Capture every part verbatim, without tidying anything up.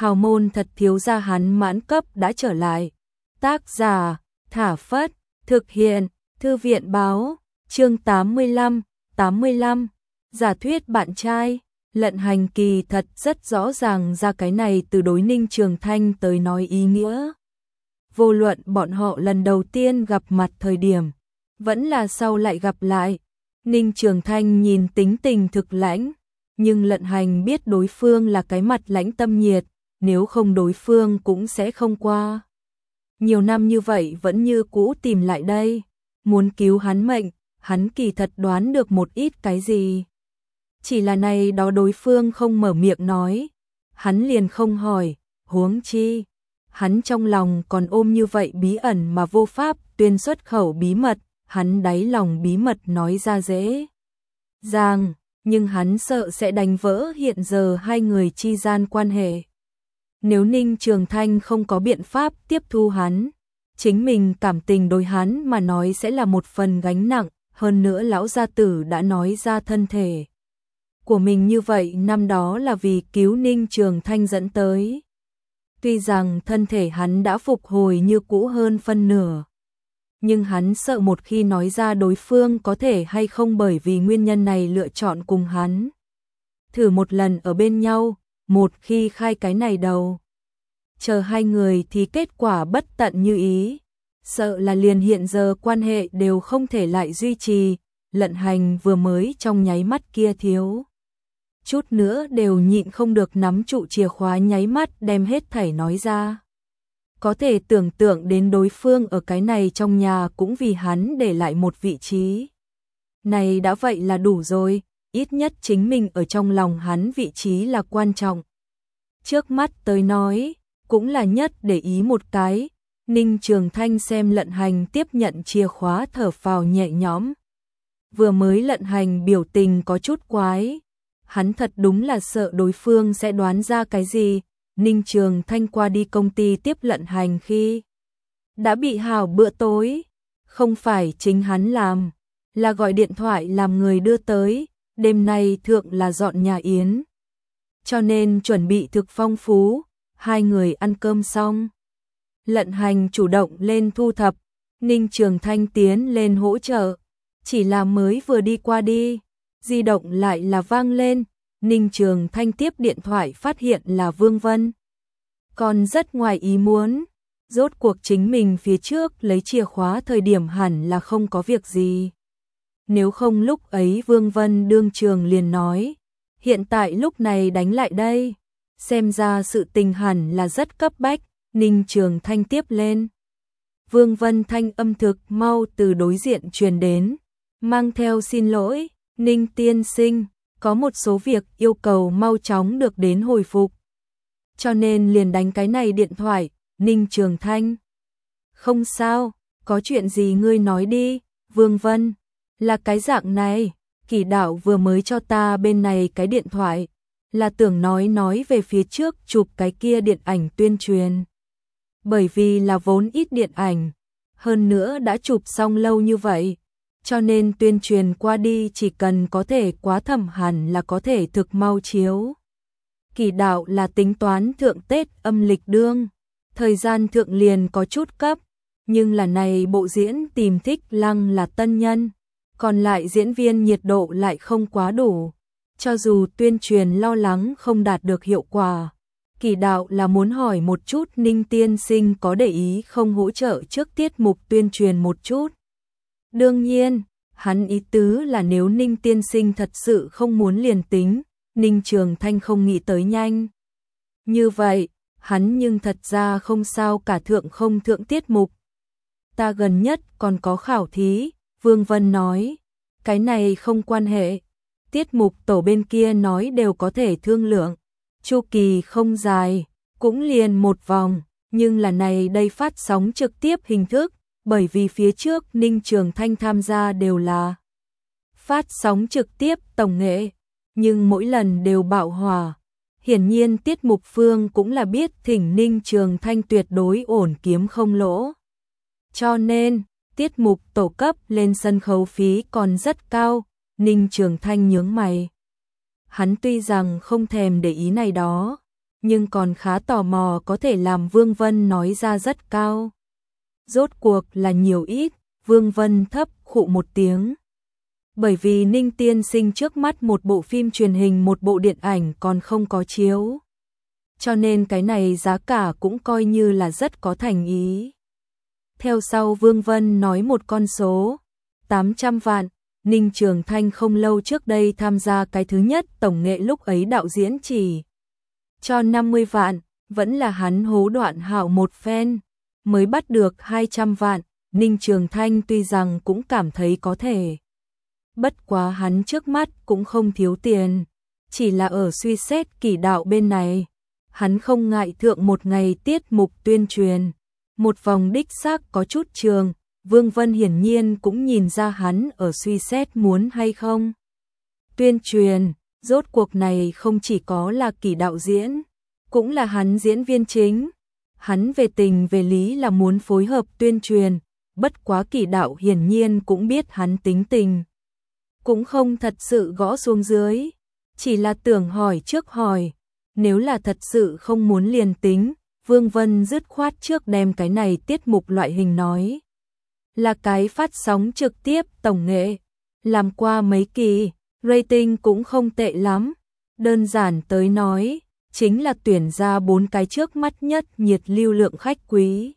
hào môn thật thiếu gia hắn mãn cấp đã trở lại. Tác giả, Thả Phất, thực hiện, Thư viện báo, chương tám mươi lăm, tám mươi lăm, giả thuyết bạn trai. Lận Hành kỳ thật rất rõ ràng ra cái này từ đối Ninh Trường Thanh tới nói ý nghĩa. Vô luận bọn họ lần đầu tiên gặp mặt thời điểm, vẫn là sau lại gặp lại. Ninh Trường Thanh nhìn tính tình thực lãnh, nhưng Lận Hành biết đối phương là cái mặt lãnh tâm nhiệt, nếu không đối phương cũng sẽ không qua. Nhiều năm như vậy vẫn như cũ tìm lại đây, muốn cứu hắn mệnh, hắn kỳ thật đoán được một ít cái gì. Chỉ là này đó đối phương không mở miệng nói, hắn liền không hỏi, huống chi. Hắn trong lòng còn ôm như vậy bí ẩn mà vô pháp tuyên xuất khẩu bí mật, hắn đáy lòng bí mật nói ra dễ dàng, nhưng hắn sợ sẽ đánh vỡ hiện giờ hai người chi gian quan hệ. Nếu Ninh Trường Thanh không có biện pháp tiếp thu hắn, chính mình cảm tình đối hắn mà nói sẽ là một phần gánh nặng, hơn nữa lão gia tử đã nói ra thân thể của mình như vậy năm đó là vì cứu Ninh Trường Thanh dẫn tới. Tuy rằng thân thể hắn đã phục hồi như cũ hơn phân nửa, nhưng hắn sợ một khi nói ra đối phương có thể hay không bởi vì nguyên nhân này lựa chọn cùng hắn. Thử một lần ở bên nhau, một khi khai cái này đầu, chờ hai người thì kết quả bất tận như ý, sợ là liền hiện giờ quan hệ đều không thể lại duy trì. Lận Hành vừa mới trong nháy mắt kia thiếu chút nữa đều nhịn không được nắm trụ chìa khóa nháy mắt đem hết thảy nói ra. Có thể tưởng tượng đến đối phương ở cái này trong nhà cũng vì hắn để lại một vị trí. Này đã vậy là đủ rồi, ít nhất chính mình ở trong lòng hắn vị trí là quan trọng. Trước mắt tới nói, cũng là nhất để ý một cái. Ninh Trường Thanh xem Lận Hành tiếp nhận chìa khóa thở phào nhẹ nhõm. Vừa mới Lận Hành biểu tình có chút quái. Hắn thật đúng là sợ đối phương sẽ đoán ra cái gì. Ninh Trường Thanh qua đi công ty tiếp Lận Hành khi đã bị hào bữa tối, không phải chính hắn làm, là gọi điện thoại làm người đưa tới, đêm nay thượng là dọn nhà yến. Cho nên chuẩn bị thực phong phú, hai người ăn cơm xong. Lận Hành chủ động lên thu thập, Ninh Trường Thanh tiến lên hỗ trợ, chỉ là mới vừa đi qua đi, di động lại là vang lên. Ninh Trường Thanh tiếp điện thoại phát hiện là Vương Vân. Còn rất ngoài ý muốn, rốt cuộc chính mình phía trước lấy chìa khóa thời điểm hẳn là không có việc gì. Nếu không lúc ấy Vương Vân đương trường liền nói, hiện tại lúc này đánh lại đây, xem ra sự tình hẳn là rất cấp bách. Ninh Trường Thanh tiếp lên. Vương Vân thanh âm thực mau từ đối diện truyền đến, mang theo xin lỗi, Ninh tiên sinh, có một số việc yêu cầu mau chóng được đến hồi phục. Cho nên liền đánh cái này điện thoại. Ninh Trường Thanh. Không sao, có chuyện gì ngươi nói đi. Vương Vân. Là cái dạng này, Kỳ đạo vừa mới cho ta bên này cái điện thoại, là tưởng nói nói về phía trước chụp cái kia điện ảnh tuyên truyền. Bởi vì là vốn ít điện ảnh, hơn nữa đã chụp xong lâu như vậy, cho nên tuyên truyền qua đi chỉ cần có thể quá thẩm hẳn là có thể thực mau chiếu. Kỳ đạo là tính toán thượng Tết âm lịch đương, thời gian thượng liền có chút cấp, nhưng là này bộ diễn tìm Thích Lăng là tân nhân, còn lại diễn viên nhiệt độ lại không quá đủ. Cho dù tuyên truyền lo lắng không đạt được hiệu quả, Kỳ đạo là muốn hỏi một chút Ninh tiên sinh có để ý không hỗ trợ trước tiết mục tuyên truyền một chút. Đương nhiên, hắn ý tứ là nếu Ninh tiên sinh thật sự không muốn liền tính. Ninh Trường Thanh không nghĩ tới nhanh như vậy, hắn nhưng thật ra không sao cả thượng không thượng tiết mục. Ta gần nhất còn có khảo thí, Vương Vân nói, cái này không quan hệ. Tiết mục tổ bên kia nói đều có thể thương lượng, chu kỳ không dài, cũng liền một vòng, nhưng là này đây phát sóng trực tiếp hình thức, bởi vì phía trước Ninh Trường Thanh tham gia đều là phát sóng trực tiếp tổng nghệ, nhưng mỗi lần đều bạo hỏa. Hiển nhiên tiết mục phương cũng là biết thỉnh Ninh Trường Thanh tuyệt đối ổn kiếm không lỗ. Cho nên, tiết mục tổ cấp lên sân khấu phí còn rất cao. Ninh Trường Thanh nhướng mày. Hắn tuy rằng không thèm để ý này đó, nhưng còn khá tò mò có thể làm Vương Vân nói ra rất cao. Rốt cuộc là nhiều ít, Vương Vân thấp khụ một tiếng. Bởi vì Ninh tiên sinh trước mắt một bộ phim truyền hình một bộ điện ảnh còn không có chiếu. Cho nên cái này giá cả cũng coi như là rất có thành ý. Theo sau Vương Vân nói một con số, tám trăm vạn, Ninh Trường Thanh không lâu trước đây tham gia cái thứ nhất tổng nghệ lúc ấy đạo diễn chỉ cho năm mươi vạn, vẫn là hắn hố Đoạn Hạo một phen, mới bắt được hai trăm vạn, Ninh Trường Thanh tuy rằng cũng cảm thấy có thể. Bất quá hắn trước mắt cũng không thiếu tiền, chỉ là ở suy xét kỷ đạo bên này, hắn không ngại thượng một ngày tiết mục tuyên truyền, một vòng đích xác có chút trường, Vương Vân hiển nhiên cũng nhìn ra hắn ở suy xét muốn hay không. Tuyên truyền, rốt cuộc này không chỉ có là kỷ đạo diễn, cũng là hắn diễn viên chính. Hắn về tình về lý là muốn phối hợp tuyên truyền, bất quá kỷ đạo hiển nhiên cũng biết hắn tính tình. Cũng không thật sự gõ xuống dưới, chỉ là tưởng hỏi trước hỏi, nếu là thật sự không muốn liền tính, Vương Vân dứt khoát trước đem cái này tiết mục loại hình nói. Là cái phát sóng trực tiếp tổng nghệ, làm qua mấy kỳ, rating cũng không tệ lắm, đơn giản tới nói, chính là tuyển ra bốn cái trước mắt nhất nhiệt lưu lượng khách quý.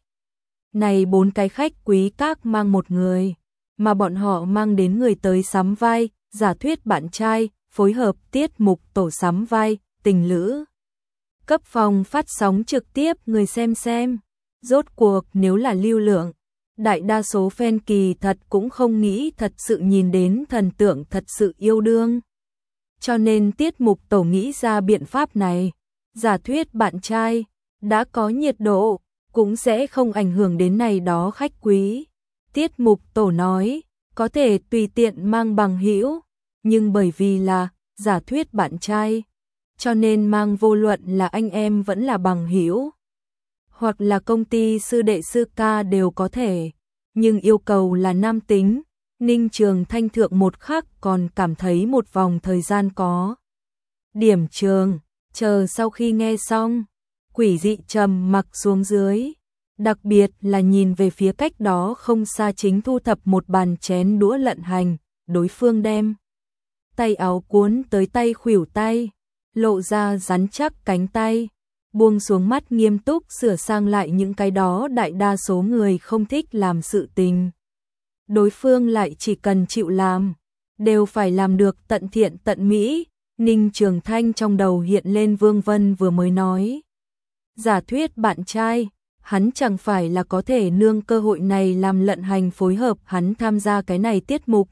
Này bốn cái khách quý các mang một người, mà bọn họ mang đến người tới sắm vai, giả thuyết bạn trai, phối hợp tiết mục tổ sắm vai, tình lữ. Cấp phòng phát sóng trực tiếp người xem xem, rốt cuộc nếu là lưu lượng, đại đa số fan kỳ thật cũng không nghĩ thật sự nhìn đến thần tượng thật sự yêu đương. Cho nên tiết mục tổ nghĩ ra biện pháp này, giả thuyết bạn trai, đã có nhiệt độ, cũng sẽ không ảnh hưởng đến này đó khách quý. Tiết mục tổ nói, có thể tùy tiện mang bằng hữu, nhưng bởi vì là giả thuyết bạn trai, cho nên mang vô luận là anh em vẫn là bằng hữu, hoặc là công ty sư đệ sư ca đều có thể, nhưng yêu cầu là nam tính. Ninh Trường Thanh thượng một khắc còn cảm thấy một vòng thời gian có điểm trường, chờ sau khi nghe xong, quỷ dị trầm mặc xuống dưới, đặc biệt là nhìn về phía cách đó không xa chính thu thập một bàn chén đũa Lận Hành, đối phương đem tay áo cuốn tới tay khuỷu tay, lộ ra rắn chắc cánh tay, buông xuống mắt nghiêm túc sửa sang lại những cái đó đại đa số người không thích làm sự tình. Đối phương lại chỉ cần chịu làm, đều phải làm được tận thiện tận mỹ. Ninh Trường Thanh trong đầu hiện lên Vương Vân vừa mới nói. Giả thuyết bạn trai, hắn chẳng phải là có thể nương cơ hội này làm Lận Hành phối hợp hắn tham gia cái này tiết mục.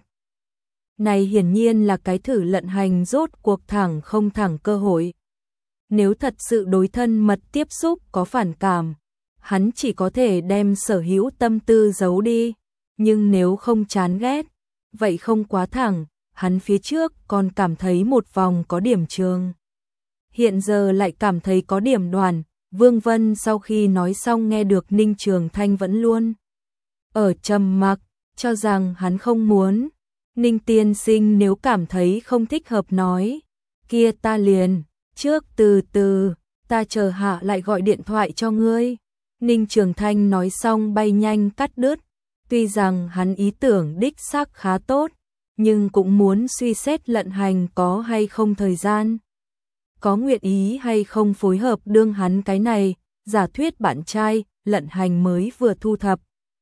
Này hiển nhiên là cái thử Lận Hành rốt cuộc thẳng không thẳng cơ hội. Nếu thật sự đối thân mật tiếp xúc có phản cảm, hắn chỉ có thể đem sở hữu tâm tư giấu đi. Nhưng nếu không chán ghét, vậy không quá thẳng, hắn phía trước còn cảm thấy một vòng có điểm trường. Hiện giờ lại cảm thấy có điểm đoàn. Vương Vân sau khi nói xong nghe được Ninh Trường Thanh vẫn luôn ở trầm mặc, cho rằng hắn không muốn. Ninh tiên sinh nếu cảm thấy không thích hợp nói, kia ta liền, trước từ từ, ta chờ hạ lại gọi điện thoại cho ngươi. Ninh Trường Thanh nói xong bay nhanh cắt đứt. Tuy rằng hắn ý tưởng đích xác khá tốt, nhưng cũng muốn suy xét Lận Hành có hay không thời gian, có nguyện ý hay không phối hợp đương hắn cái này, giả thuyết bạn trai. Lận Hành mới vừa thu thập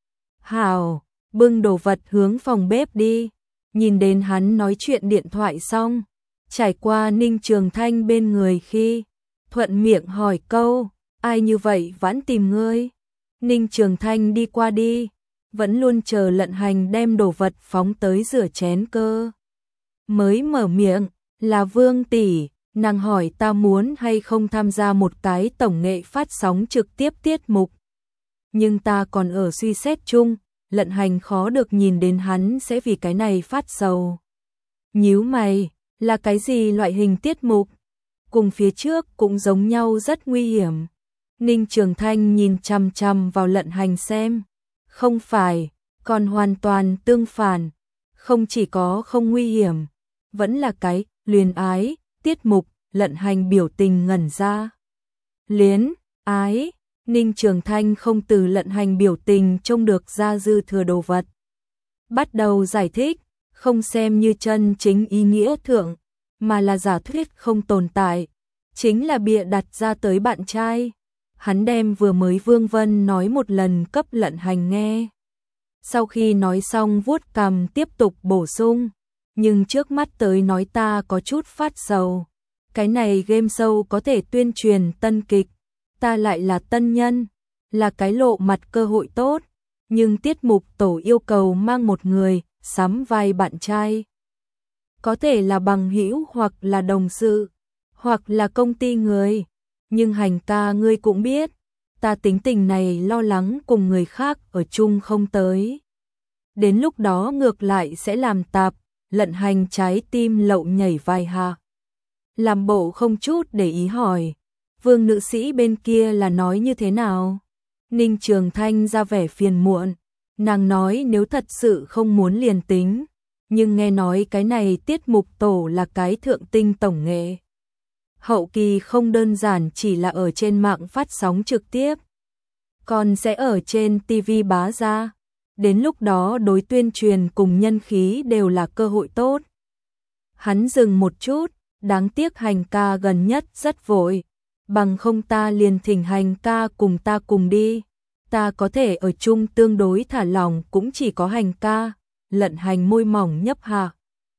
hào, bưng đồ vật hướng phòng bếp đi, nhìn đến hắn nói chuyện điện thoại xong, trải qua Ninh Trường Thanh bên người khi, thuận miệng hỏi câu, ai như vậy vẫn tìm ngươi. Ninh Trường Thanh đi qua đi, vẫn luôn chờ Lận Hành đem đồ vật phóng tới rửa chén cơ. Mới mở miệng, là Vương tỷ, nàng hỏi ta muốn hay không tham gia một cái tổng nghệ phát sóng trực tiếp tiết mục. Nhưng ta còn ở suy xét chung, Lận Hành khó được nhìn đến hắn sẽ vì cái này phát sầu. Nhíu mày, là cái gì loại hình tiết mục? Cùng phía trước cũng giống nhau rất nguy hiểm. Ninh Trường Thanh nhìn chằm chằm vào Lận Hành xem. Không phải, còn hoàn toàn tương phản, không chỉ có không nguy hiểm, vẫn là cái luyến ái tiết mục. Lận Hành biểu tình ngẩn ra. Luyến ái, Ninh Trường Thanh không từ Lận Hành biểu tình trông được ra dư thừa đồ vật. Bắt đầu giải thích, không xem như chân chính ý nghĩa thượng, mà là giả thuyết không tồn tại, chính là bịa đặt ra tới bạn trai. Hắn đem vừa mới Vương Vân nói một lần cấp Lận Hành nghe. Sau khi nói xong vuốt cằm tiếp tục bổ sung, nhưng trước mắt tới nói ta có chút phát sầu. Cái này game show có thể tuyên truyền tân kịch, ta lại là tân nhân, là cái lộ mặt cơ hội tốt, nhưng tiết mục tổ yêu cầu mang một người sắm vai bạn trai. Có thể là bằng hữu hoặc là đồng sự, hoặc là công ty người, nhưng Hành ca ngươi cũng biết, ta tính tình này lo lắng cùng người khác ở chung không tới. Đến lúc đó ngược lại sẽ làm tạp, Lận Hành trái tim lậu nhảy vài hạ. Làm bộ không chút để ý hỏi, Vương nữ sĩ bên kia là nói như thế nào? Ninh Trường Thanh ra vẻ phiền muộn, nàng nói nếu thật sự không muốn liền tính, nhưng nghe nói cái này tiết mục tổ là cái thượng tinh tổng nghệ. Hậu kỳ không đơn giản chỉ là ở trên mạng phát sóng trực tiếp, còn sẽ ở trên ti vi bá ra. Đến lúc đó đối tuyên truyền cùng nhân khí đều là cơ hội tốt. Hắn dừng một chút, đáng tiếc Hành ca gần nhất rất vội, bằng không ta liền thỉnh Hành ca cùng ta cùng đi. Ta có thể ở chung tương đối thả lỏng cũng chỉ có Hành ca. Lận Hành môi mỏng nhấp hạ.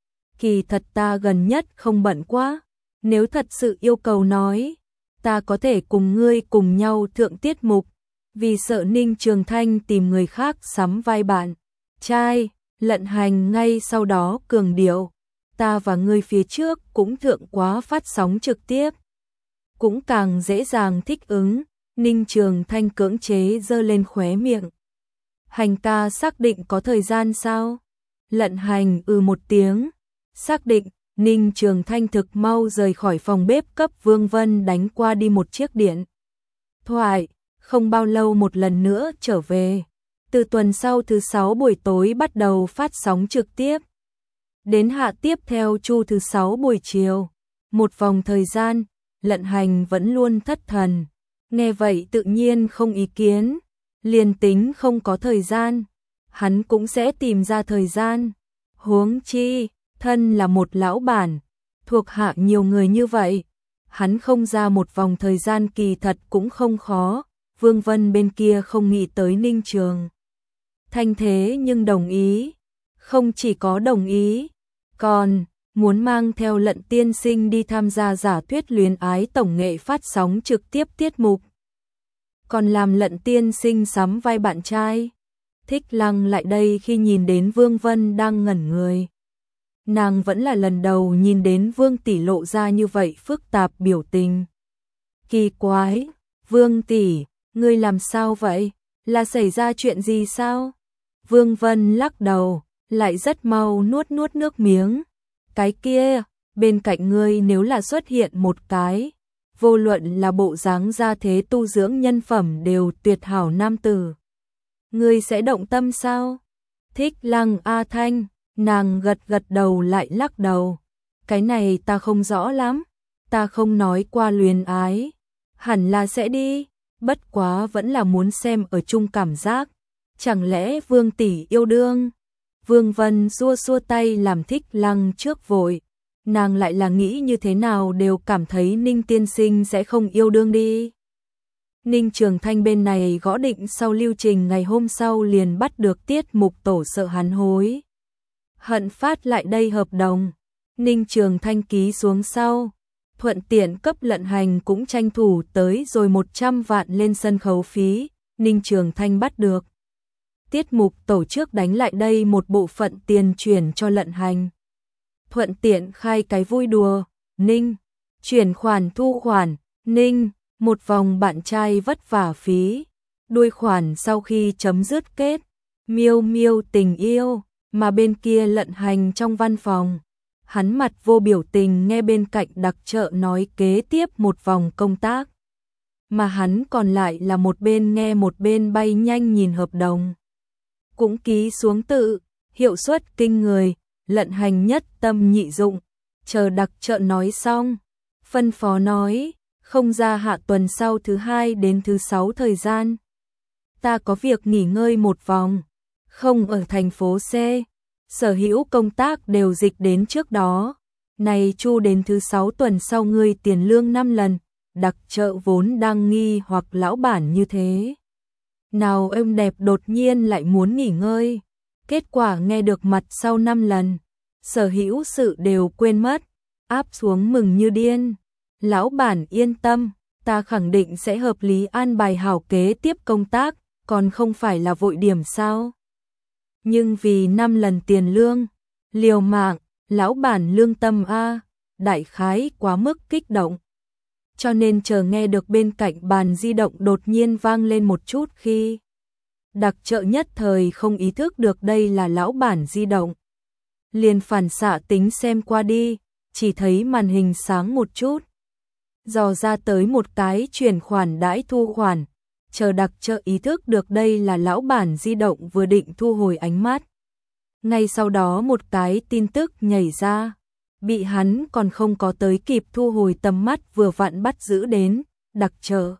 Kỳ thật ta gần nhất không bận quá, nếu thật sự yêu cầu nói, ta có thể cùng ngươi cùng nhau thượng tiết mục. Vì sợ Ninh Trường Thanh tìm người khác sắm vai bạn trai, Lận Hành ngay sau đó cường điệu, ta và ngươi phía trước cũng thượng quá phát sóng trực tiếp, cũng càng dễ dàng thích ứng. Ninh Trường Thanh cưỡng chế giơ lên khóe miệng. Hành ca xác định có thời gian sao? Lận Hành ừ một tiếng, xác định. Ninh Trường Thanh thực mau rời khỏi phòng bếp cấp Vương Vân đánh qua đi một chiếc điện thoại. Không bao lâu một lần nữa trở về. Từ tuần sau thứ sáu buổi tối bắt đầu phát sóng trực tiếp. Đến hạ tiếp theo chu thứ sáu buổi chiều. Một vòng thời gian, Lận Hành vẫn luôn thất thần. Nghe vậy tự nhiên không ý kiến. Liền tính không có thời gian, hắn cũng sẽ tìm ra thời gian. Huống chi, thân là một lão bản, thuộc hạ nhiều người như vậy. Hắn không ra một vòng thời gian kỳ thật cũng không khó. Vương Vân bên kia không nghĩ tới Ninh Trường Thanh thế nhưng đồng ý, không chỉ có đồng ý, còn muốn mang theo Lận tiên sinh đi tham gia giả thuyết luyến ái tổng nghệ phát sóng trực tiếp tiết mục. Còn làm Lận tiên sinh sắm vai bạn trai. Thích Lăng lại đây khi nhìn đến Vương Vân đang ngẩn người. Nàng vẫn là lần đầu nhìn đến Vương tỷ lộ ra như vậy phức tạp biểu tình. Kỳ quái, Vương tỷ, ngươi làm sao vậy? Là xảy ra chuyện gì sao? Vương Vân lắc đầu, lại rất mau nuốt nuốt nước miếng. Cái kia, bên cạnh ngươi nếu là xuất hiện một cái, vô luận là bộ dáng gia thế tu dưỡng nhân phẩm đều tuyệt hảo nam tử, ngươi sẽ động tâm sao? Thích Lăng A Thanh, nàng gật gật đầu lại lắc đầu. Cái này ta không rõ lắm, ta không nói qua luyến ái, hẳn là sẽ đi. Bất quá vẫn là muốn xem ở chung cảm giác. Chẳng lẽ Vương tỷ yêu đương? Vương Vân xua xua tay làm Thích Lăng trước vội. Nàng lại là nghĩ như thế nào đều cảm thấy Ninh tiên sinh sẽ không yêu đương đi. Ninh Trường Thanh bên này gõ định sau lưu trình ngày hôm sau liền bắt được tiết mục tổ sợ hắn hối hận phát lại đây hợp đồng. Ninh Trường Thanh ký xuống sau. Thuận tiện cấp Lận Hành cũng tranh thủ tới rồi một trăm vạn lên sân khấu phí. Ninh Trường Thanh bắt được tiết mục tổ chức đánh lại đây một bộ phận tiền chuyển cho Lận Hành. Thuận tiện khai cái vui đùa. Ninh, chuyển khoản thu khoản. Ninh, một vòng bạn trai vất vả phí. Đuôi khoản sau khi chấm dứt kết. Miêu miêu tình yêu. Mà bên kia Lận Hành trong văn phòng. Hắn mặt vô biểu tình nghe bên cạnh đặc trợ nói kế tiếp một vòng công tác. Mà hắn còn lại là một bên nghe một bên bay nhanh nhìn hợp đồng. Cũng ký xuống tự, hiệu suất kinh người, Lận Hành nhất tâm nhị dụng. Chờ đặc trợ nói xong, phân phó nói, không ra hạ tuần sau thứ hai đến thứ sáu thời gian. Ta có việc nghỉ ngơi một vòng, không ở thành phố C, sở hữu công tác đều dịch đến trước đó. Này chu đến thứ sáu tuần sau ngươi tiền lương năm lần, đặc trợ vốn đang nghi hoặc lão bản như thế. Nào em đẹp đột nhiên lại muốn nghỉ ngơi, kết quả nghe được mặt sau năm lần, sở hữu sự đều quên mất, áp xuống mừng như điên. Lão bản yên tâm, ta khẳng định sẽ hợp lý an bài hảo kế tiếp công tác, còn không phải là vội điểm sao. Nhưng vì năm lần tiền lương, liều mạng, lão bản lương tâm a, đại khái quá mức kích động. Cho nên chờ nghe được bên cạnh bàn di động đột nhiên vang lên một chút khi đặc trợ nhất thời không ý thức được đây là lão bản di động. Liền phản xạ tính xem qua đi, chỉ thấy màn hình sáng một chút. Dò ra tới một cái chuyển khoản đãi thu khoản, chờ đặc trợ ý thức được đây là lão bản di động vừa định thu hồi ánh mắt. Ngay sau đó một cái tin tức nhảy ra, bị hắn còn không có tới kịp thu hồi tầm mắt vừa vặn bắt giữ đến, đặc trợ.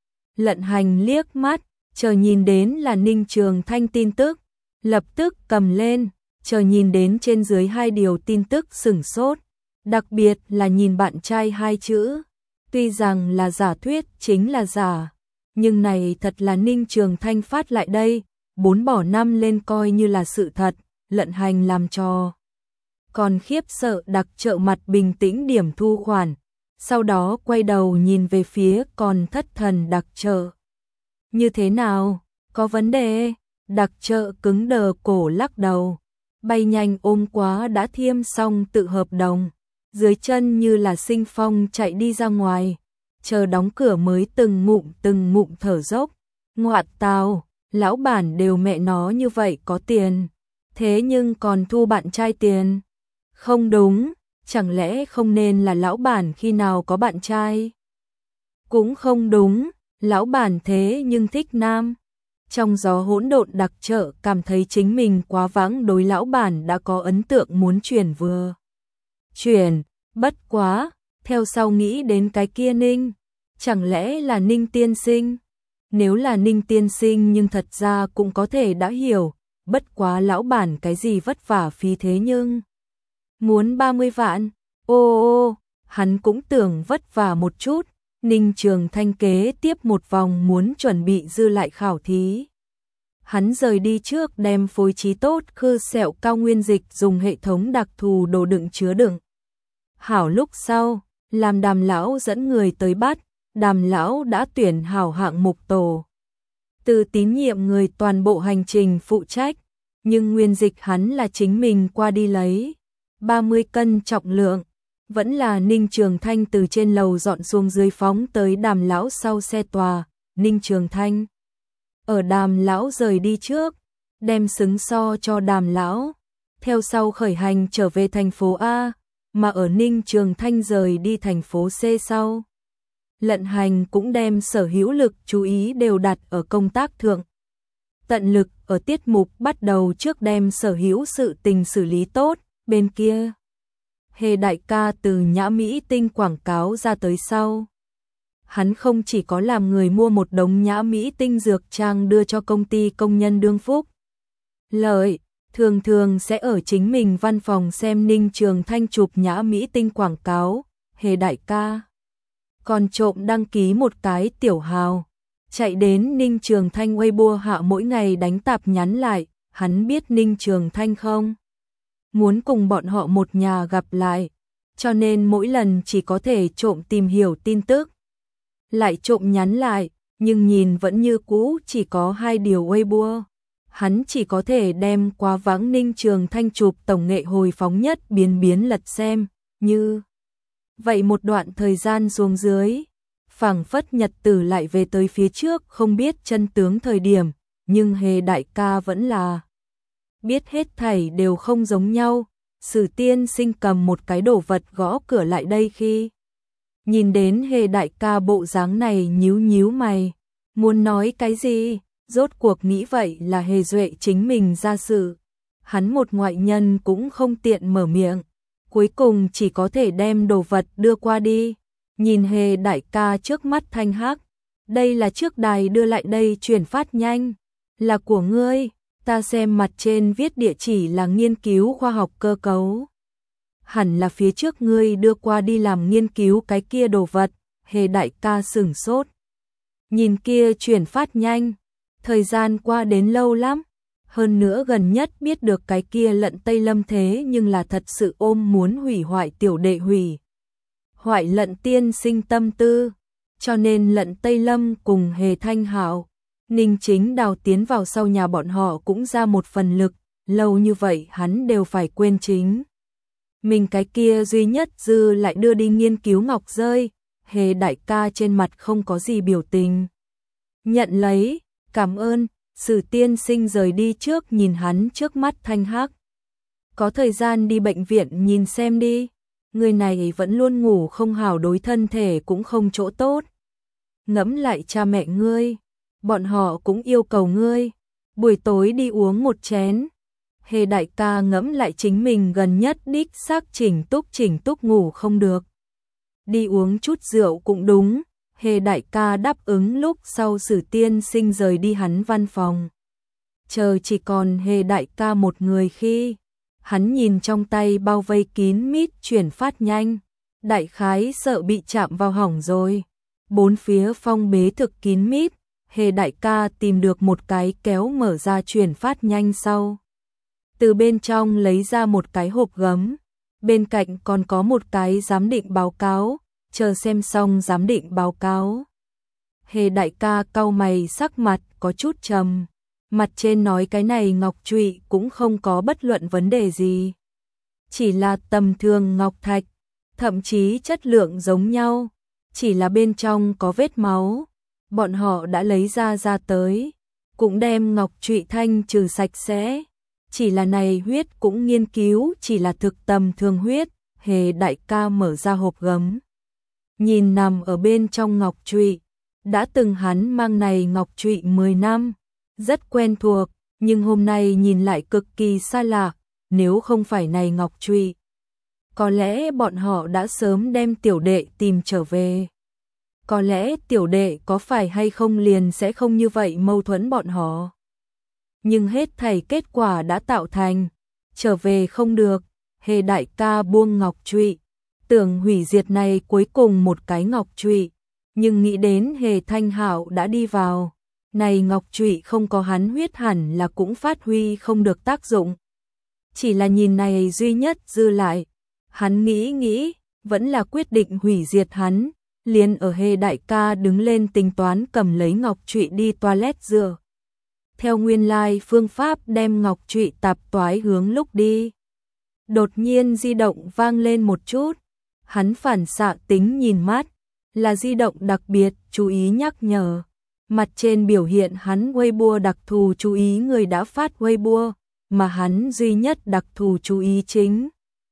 Lận Hành liếc mắt, chờ nhìn đến là Ninh Trường Thanh tin tức, lập tức cầm lên, chờ nhìn đến trên dưới hai điều tin tức sửng sốt, đặc biệt là nhìn bạn trai hai chữ. Tuy rằng là giả thuyết chính là giả, nhưng này thật là Ninh Trường Thanh phát lại đây, bốn bỏ năm lên coi như là sự thật, Lận Hành làm cho. Còn khiếp sợ đặc trợ mặt bình tĩnh điểm thu khoản, sau đó quay đầu nhìn về phía còn thất thần đặc trợ. Như thế nào, có vấn đề? Đặc trợ cứng đờ cổ lắc đầu, bay nhanh ôm quá đã thiêm xong tự hợp đồng, dưới chân như là sinh phong chạy đi ra ngoài, chờ đóng cửa mới từng ngụm từng ngụm thở dốc. Ngoạn tào, lão bản đều mẹ nó như vậy có tiền, thế nhưng còn thu bạn trai tiền. Không đúng, chẳng lẽ không nên là lão bản khi nào có bạn trai? Cũng không đúng, lão bản thế nhưng thích nam. Trong gió hỗn độn đặc trợ cảm thấy chính mình quá vãng đối lão bản đã có ấn tượng muốn chuyển vừa. Chuyển, bất quá, theo sau nghĩ đến cái kia Ninh, chẳng lẽ là Ninh tiên sinh? Nếu là Ninh tiên sinh nhưng thật ra cũng có thể đã hiểu, bất quá lão bản cái gì vất vả phí thế nhưng. Muốn ba mươi vạn, ô ô, hắn cũng tưởng vất vả một chút, Ninh Trường Thanh kế tiếp một vòng muốn chuẩn bị dư lại khảo thí. Hắn rời đi trước đem phối trí tốt khư sẹo cao nguyên dịch dùng hệ thống đặc thù đồ đựng chứa đựng. Hảo lúc sau, làm Đàm lão dẫn người tới bắt, Đàm lão đã tuyển hảo hạng mục tổ. Từ tín nhiệm người toàn bộ hành trình phụ trách, nhưng nguyên dịch hắn là chính mình qua đi lấy. ba mươi cân trọng lượng, vẫn là Ninh Trường Thanh từ trên lầu dọn xuống dưới phóng tới Đàm lão sau xe tòa. Ninh Trường Thanh ở Đàm lão rời đi trước, đem xứng so cho Đàm lão, theo sau khởi hành trở về thành phố A, mà ở Ninh Trường Thanh rời đi thành phố C sau. Lận Hành cũng đem sở hữu lực chú ý đều đặt ở công tác thượng. Tận lực ở tiết mục bắt đầu trước đem sở hữu sự tình xử lý tốt. Bên kia, Hề đại ca từ Nhã Mỹ Tinh quảng cáo ra tới sau. Hắn không chỉ có làm người mua một đống Nhã Mỹ Tinh dược trang đưa cho công ty công nhân đương phúc lợi, thường thường sẽ ở chính mình văn phòng xem Ninh Trường Thanh chụp Nhã Mỹ Tinh quảng cáo. Hề đại ca còn trộm đăng ký một cái tiểu hào, chạy đến Ninh Trường Thanh Weibo hạ mỗi ngày đánh tạp nhắn lại. Hắn biết Ninh Trường Thanh không muốn cùng bọn họ một nhà gặp lại, cho nên mỗi lần chỉ có thể trộm tìm hiểu tin tức, lại trộm nhắn lại, nhưng nhìn vẫn như cũ chỉ có hai điều Weibo. Hắn chỉ có thể đem quá vãng Ninh Trường Thanh chụp tổng nghệ hồi phóng nhất biến biến lật xem, như vậy một đoạn thời gian xuống dưới, phảng phất nhật tử lại về tới phía trước không biết chân tướng thời điểm, nhưng Hề đại ca vẫn là biết hết thảy đều không giống nhau. Sử tiên sinh cầm một cái đồ vật gõ cửa lại đây khi nhìn đến Hề đại ca bộ dáng này nhíu nhíu mày, muốn nói cái gì, rốt cuộc nghĩ vậy là Hề Duệ chính mình ra sự. Hắn một ngoại nhân cũng không tiện mở miệng, cuối cùng chỉ có thể đem đồ vật đưa qua đi, nhìn Hề đại ca trước mắt thanh hắc. Đây là trước đài đưa lại đây chuyển phát nhanh. Là của ngươi, ta xem mặt trên viết địa chỉ là nghiên cứu khoa học cơ cấu. Hẳn là phía trước ngươi đưa qua đi làm nghiên cứu cái kia đồ vật. Hề đại ca sửng sốt. Nhìn kia chuyển phát nhanh. Thời gian qua đến lâu lắm. Hơn nữa gần nhất biết được cái kia Lận Tây Lâm thế nhưng là thật sự ôm muốn hủy hoại tiểu đệ hủy. Hoại Lận tiên sinh tâm tư. Cho nên Lận Tây Lâm cùng Hề Thanh Hạo, Ninh Chính Đào tiến vào sau nhà bọn họ cũng ra một phần lực. Lâu như vậy hắn đều phải quên chính. Mình cái kia duy nhất dư lại đưa đi nghiên cứu ngọc rơi. Hề đại ca trên mặt không có gì biểu tình. Nhận lấy, cảm ơn. Sử tiên sinh rời đi trước nhìn hắn trước mắt thanh hắc. Có thời gian đi bệnh viện nhìn xem đi. Người này vẫn luôn ngủ không hảo đối thân thể cũng không chỗ tốt. Ngẫm lại cha mẹ ngươi. Bọn họ cũng yêu cầu ngươi. Buổi tối đi uống một chén. Hề đại ca ngẫm lại chính mình gần nhất đích xác chỉnh túc chỉnh túc ngủ không được. Đi uống chút rượu cũng đúng. Hề đại ca đáp ứng lúc sau Sử tiên sinh rời đi hắn văn phòng. Chờ chỉ còn Hề đại ca một người khi. Hắn nhìn trong tay bao vây kín mít chuyển phát nhanh. Đại khái sợ bị chạm vào hỏng rồi. Bốn phía phong bế thực kín mít. Hề đại ca tìm được một cái kéo mở ra chuyển phát nhanh sau. Từ bên trong lấy ra một cái hộp gấm. Bên cạnh còn có một cái giám định báo cáo. Chờ xem xong giám định báo cáo. Hề đại ca cau mày sắc mặt có chút trầm. Mặt trên nói cái này ngọc trụy cũng không có bất luận vấn đề gì. Chỉ là tầm thường ngọc thạch. Thậm chí chất lượng giống nhau. Chỉ là bên trong có vết máu. Bọn họ đã lấy ra ra tới. Cũng đem ngọc trụy thanh trừ sạch sẽ. Chỉ là này huyết cũng nghiên cứu chỉ là thực tầm thường huyết. Hề đại ca mở ra hộp gấm. Nhìn nằm ở bên trong ngọc trụy. Đã từng hắn mang này ngọc trụy mười năm. Rất quen thuộc. Nhưng hôm nay nhìn lại cực kỳ xa lạ. Nếu không phải này ngọc trụy. Có lẽ bọn họ đã sớm đem tiểu đệ tìm trở về. Có lẽ tiểu đệ có phải hay không liền sẽ không như vậy mâu thuẫn bọn họ. Nhưng hết thảy kết quả đã tạo thành. Trở về không được. Hề đại ca buông ngọc trụy. Tưởng hủy diệt này cuối cùng một cái ngọc trụy. Nhưng nghĩ đến Hề Thanh Hạo đã đi vào. Này ngọc trụy không có hắn huyết hẳn là cũng phát huy không được tác dụng. Chỉ là nhìn này duy nhất dư lại. Hắn nghĩ nghĩ, vẫn là quyết định hủy diệt hắn. Liền ở Hề đại ca đứng lên tính toán cầm lấy ngọc trụy đi toilet rửa. Theo nguyên lai phương pháp đem ngọc trụy tạp toái hướng lúc đi. Đột nhiên di động vang lên một chút. Hắn phản xạ tính nhìn mắt. Là di động đặc biệt, chú ý nhắc nhở. Mặt trên biểu hiện hắn Weibo đặc thù chú ý người đã phát Weibo. Mà hắn duy nhất đặc thù chú ý chính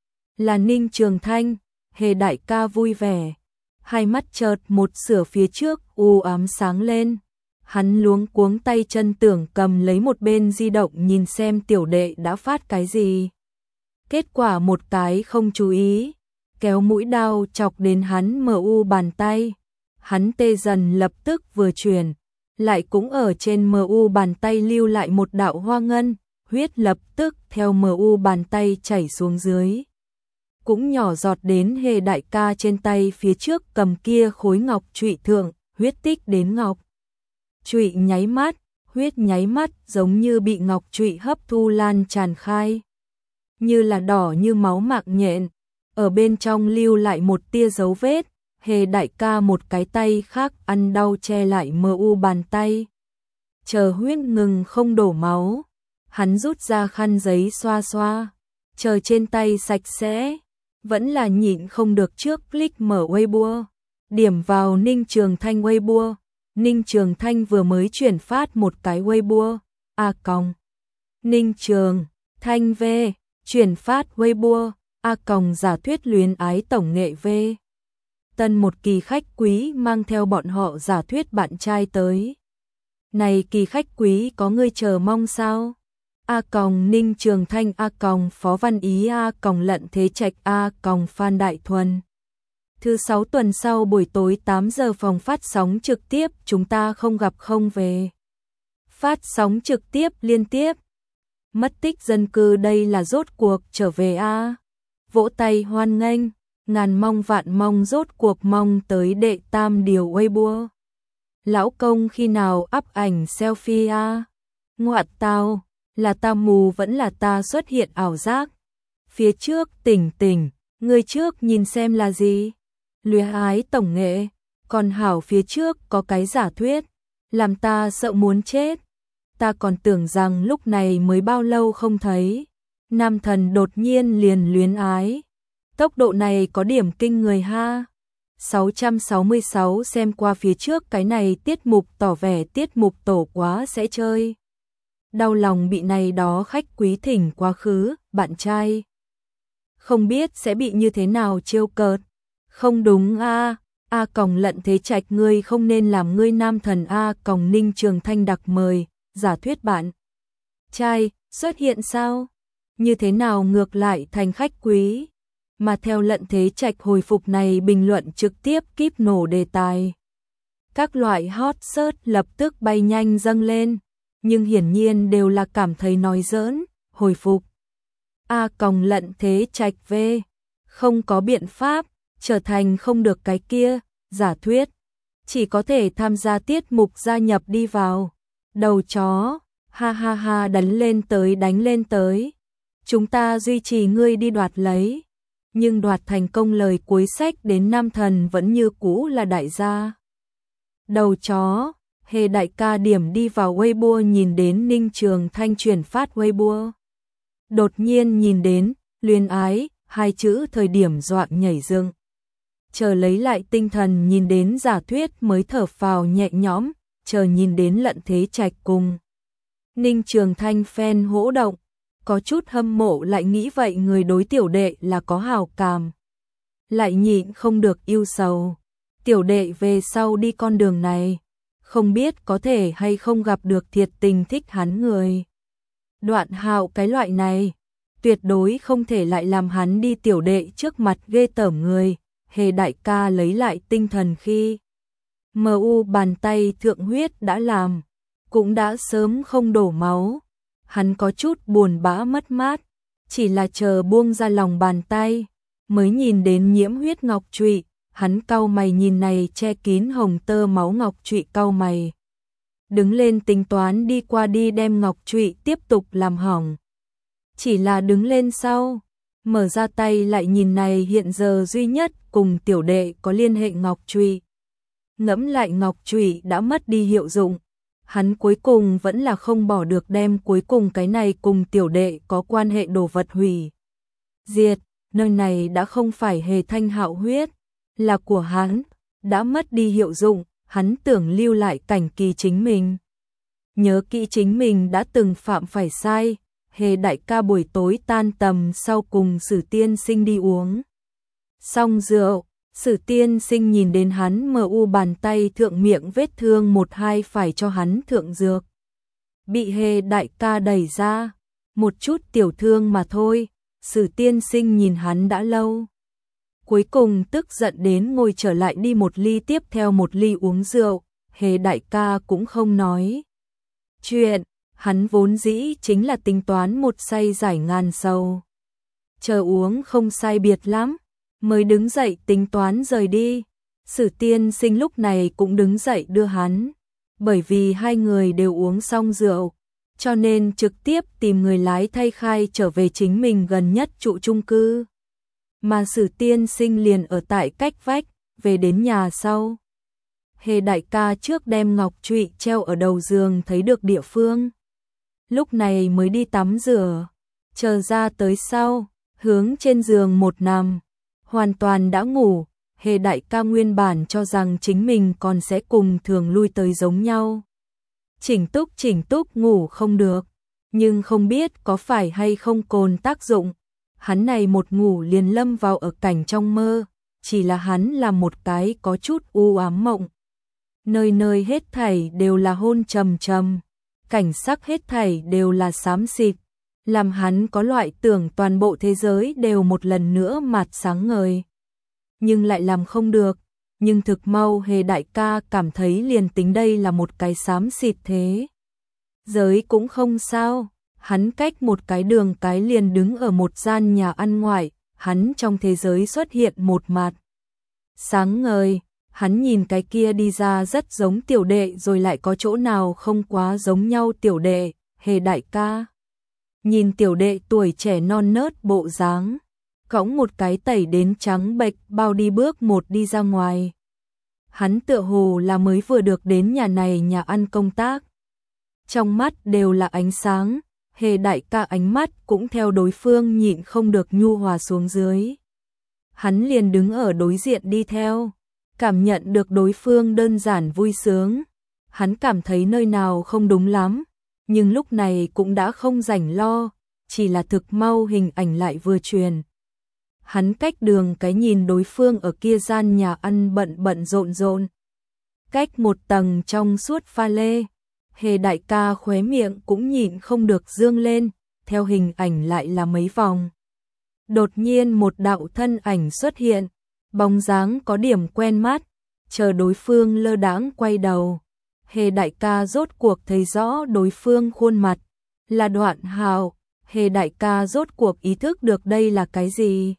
là Ninh Trường Thanh. Hề đại ca vui vẻ. Hai mắt chợt một sửa phía trước u ám sáng lên. Hắn luống cuống tay chân tưởng cầm lấy một bên di động nhìn xem tiểu đệ đã phát cái gì. Kết quả một cái không chú ý. Kéo mũi đao chọc đến hắn mờ u bàn tay. Hắn tê dần lập tức vừa chuyển. Lại cũng ở trên mờ u bàn tay lưu lại một đạo hoa ngân. Huyết lập tức theo mờ u bàn tay chảy xuống dưới. Cũng nhỏ giọt đến Hề đại ca trên tay phía trước cầm kia khối ngọc trụy thượng. Huyết tích đến ngọc trụy nháy mắt. Huyết nháy mắt giống như bị ngọc trụy hấp thu lan tràn khai. Như là đỏ như máu mạc nhện. Ở bên trong lưu lại một tia dấu vết. Hề đại ca một cái tay khác ăn đau che lại mờ u bàn tay. Chờ huyết ngừng không đổ máu. Hắn rút ra khăn giấy xoa xoa. Chờ trên tay sạch sẽ. Vẫn là nhịn không được trước click mở Weibo. Điểm vào Ninh Trường Thanh Weibo. Ninh Trường Thanh vừa mới chuyển phát một cái Weibo. A còng. Ninh Trường Thanh V. Chuyển phát Weibo. A còng giả thuyết luyến ái tổng nghệ V. Tân một kỳ khách quý mang theo bọn họ giả thuyết bạn trai tới. Này kỳ khách quý có người chờ mong sao? A còng Ninh Trường Thanh A còng Phó Văn Ý A còng Lận Thế Trạch A còng Phan Đại Thuần. Thứ sáu tuần sau buổi tối tám giờ phòng phát sóng trực tiếp chúng ta không gặp không về. Phát sóng trực tiếp liên tiếp. Mất tích dân cư đây là rốt cuộc trở về a à? Vỗ tay hoan nghênh, ngàn mong vạn mong rốt cuộc mong tới đệ tam điều Weibo. Lão công khi nào up ảnh selfie a à? Ngoại tao, là ta mù vẫn là ta xuất hiện ảo giác. Phía trước tỉnh tỉnh, người trước nhìn xem là gì? Luyến ái tổng nghệ, còn hảo phía trước có cái giả thuyết, làm ta sợ muốn chết. Ta còn tưởng rằng lúc này mới bao lâu không thấy, nam thần đột nhiên liền luyến ái. Tốc độ này có điểm kinh người ha. sáu trăm sáu mươi sáu xem qua phía trước cái này tiết mục tỏ vẻ tiết mục tổ quá sẽ chơi. Đau lòng bị này đó khách quý thỉnh quá khứ, bạn trai. Không biết sẽ bị như thế nào trêu cợt. Không đúng a, a còng lận thế trạch ngươi không nên làm ngươi nam thần a còng Ninh Trường Thanh đặc mời, giả thuyết bạn trai xuất hiện sao? Như thế nào ngược lại thành khách quý? Mà theo lận thế trạch hồi phục này bình luận trực tiếp kíp nổ đề tài. Các loại hot search lập tức bay nhanh dâng lên, nhưng hiển nhiên đều là cảm thấy nói giỡn, hồi phục. A còng lận thế trạch V, không có biện pháp, trở thành không được cái kia, giả thuyết. Chỉ có thể tham gia tiết mục gia nhập đi vào. Đầu chó, ha ha ha đánh lên tới đánh lên tới. Chúng ta duy trì ngươi đi đoạt lấy. Nhưng đoạt thành công lời cuối sách đến nam thần vẫn như cũ là đại gia. Đầu chó, hề đại ca điểm đi vào Weibo nhìn đến Ninh Trường Thanh chuyển phát Weibo. Đột nhiên nhìn đến, luyến ái, hai chữ thời điểm dọa nhảy dựng. Chờ lấy lại tinh thần nhìn đến giả thuyết mới thở phào nhẹ nhõm, chờ nhìn đến lận thế trạch cùng. Ninh Trường Thanh fan hỗ động, có chút hâm mộ lại nghĩ vậy người đối tiểu đệ là có hào cảm. Lại nhịn không được yêu sầu, tiểu đệ về sau đi con đường này, không biết có thể hay không gặp được thiệt tình thích hắn người. Đoạn Hạo cái loại này, tuyệt đối không thể lại làm hắn đi tiểu đệ trước mặt ghê tởm người. Hề đại ca lấy lại tinh thần khi em u bàn tay thượng huyết đã làm, cũng đã sớm không đổ máu. Hắn có chút buồn bã mất mát, chỉ là chờ buông ra lòng bàn tay, mới nhìn đến nhiễm huyết ngọc trụy, hắn cau mày nhìn này che kín hồng tơ máu ngọc trụy cau mày. Đứng lên tính toán đi qua đi đem ngọc trụy tiếp tục làm hỏng. Chỉ là đứng lên sau, mở ra tay lại nhìn này hiện giờ duy nhất cùng tiểu đệ có liên hệ ngọc trụy. Ngẫm lại ngọc trụy đã mất đi hiệu dụng, hắn cuối cùng vẫn là không bỏ được đem cuối cùng cái này cùng tiểu đệ có quan hệ đồ vật hủy diệt, nơi này đã không phải hề thanh hạo huyết, là của hắn, đã mất đi hiệu dụng, hắn tưởng lưu lại cảnh kỳ chính mình. Nhớ kỹ chính mình đã từng phạm phải sai, hề đại ca buổi tối tan tầm sau cùng Sử Tiên Sinh đi uống xong rượu, Sử Tiên Sinh nhìn đến hắn mờ u bàn tay thượng miệng vết thương một hai phải cho hắn thượng dược. Bị hề đại ca đẩy ra, một chút tiểu thương mà thôi, Sử Tiên Sinh nhìn hắn đã lâu. Cuối cùng tức giận đến ngồi trở lại đi một ly tiếp theo một ly uống rượu, hề đại ca cũng không nói chuyện, hắn vốn dĩ chính là tính toán một say giải ngàn sầu. Chờ uống không sai biệt lắm, mới đứng dậy tính toán rời đi. Sử Tiên Sinh lúc này cũng đứng dậy đưa hắn, bởi vì hai người đều uống xong rượu, cho nên trực tiếp tìm người lái thay khai trở về chính mình gần nhất trụ chung cư. Mà Sử Tiên Sinh liền ở tại cách vách, về đến nhà sau. Hề đại ca trước đem ngọc trụy treo ở đầu giường thấy được địa phương. Lúc này mới đi tắm rửa, chờ ra tới sau, hướng trên giường một nằm, hoàn toàn đã ngủ. Hề đại ca nguyên bản cho rằng chính mình còn sẽ cùng thường lui tới giống nhau. Chỉnh túc chỉnh túc ngủ không được, nhưng không biết có phải hay không cồn tác dụng. Hắn này một ngủ liền lâm vào ở cảnh trong mơ, chỉ là hắn là một cái có chút u ám mộng. Nơi nơi hết thảy đều là hôn trầm trầm, cảnh sắc hết thảy đều là xám xịt, làm hắn có loại tưởng toàn bộ thế giới đều một lần nữa mạt sáng ngời. nhưng lại làm không được. Nhưng thực mau Hề đại ca cảm thấy liền tính đây là một cái xám xịt thế giới cũng không sao. Hắn cách một cái đường cái liền đứng ở một gian nhà ăn ngoài, hắn trong thế giới xuất hiện một mặt sáng ngời. Hắn nhìn cái kia đi ra rất giống tiểu đệ rồi lại có chỗ nào không quá giống nhau tiểu đệ. Hề đại ca nhìn tiểu đệ tuổi trẻ non nớt bộ dáng, cõng một cái tẩy đến trắng bệch bao đi bước một đi ra ngoài. Hắn tựa hồ là mới vừa được đến nhà này nhà ăn công tác. Trong mắt đều là ánh sáng, Hề đại ca ánh mắt cũng theo đối phương nhịn không được nhu hòa xuống dưới. Hắn liền đứng ở đối diện đi theo, cảm nhận được đối phương đơn giản vui sướng. Hắn cảm thấy nơi nào không đúng lắm, nhưng lúc này cũng đã không rảnh lo, chỉ là thực mau hình ảnh lại vừa truyền. Hắn cách đường cái nhìn đối phương ở kia gian nhà ăn bận bận rộn rộn. Cách một tầng trong suốt pha lê, Hề đại ca khóe miệng cũng nhịn không được dương lên, theo hình ảnh lại là mấy vòng. Đột nhiên một đạo thân ảnh xuất hiện, bóng dáng có điểm quen mắt, chờ đối phương lơ đãng quay đầu. Hề đại ca rốt cuộc thấy rõ đối phương khuôn mặt, là Đoạn Hào. Hề đại ca rốt cuộc ý thức được đây là cái gì.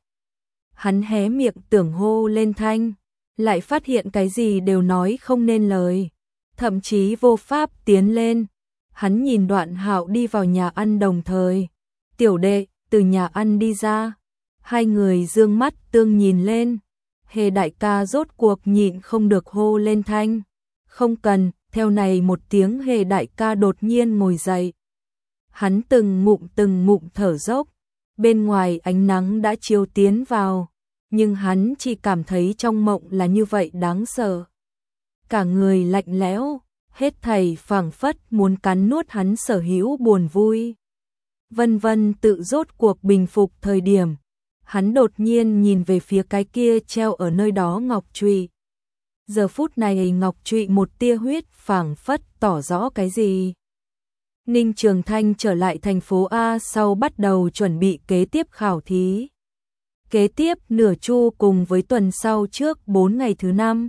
Hắn hé miệng tưởng hô lên thanh, lại phát hiện cái gì đều nói không nên lời, thậm chí vô pháp tiến lên. Hắn nhìn Đoạn Hạo đi vào nhà ăn đồng thời, tiểu đệ từ nhà ăn đi ra, hai người dương mắt tương nhìn lên. Hề đại ca rốt cuộc nhịn không được hô lên thanh, không cần. Theo này một tiếng Hề đại ca đột nhiên ngồi dậy. Hắn từng ngụm từng ngụm thở dốc, bên ngoài ánh nắng đã chiếu tiến vào, nhưng hắn chỉ cảm thấy trong mộng là như vậy đáng sợ. Cả người lạnh lẽo, hết thảy phảng phất muốn cắn nuốt hắn sở hữu buồn vui. Vân vân tự rốt cuộc bình phục thời điểm, hắn đột nhiên nhìn về phía cái kia treo ở nơi đó ngọc trụy. Giờ phút này ngọc trụy một tia huyết phảng phất tỏ rõ cái gì. Ninh Trường Thanh trở lại thành phố A sau bắt đầu chuẩn bị kế tiếp khảo thí. Kế tiếp nửa chu cùng với tuần sau trước bốn ngày thứ năm.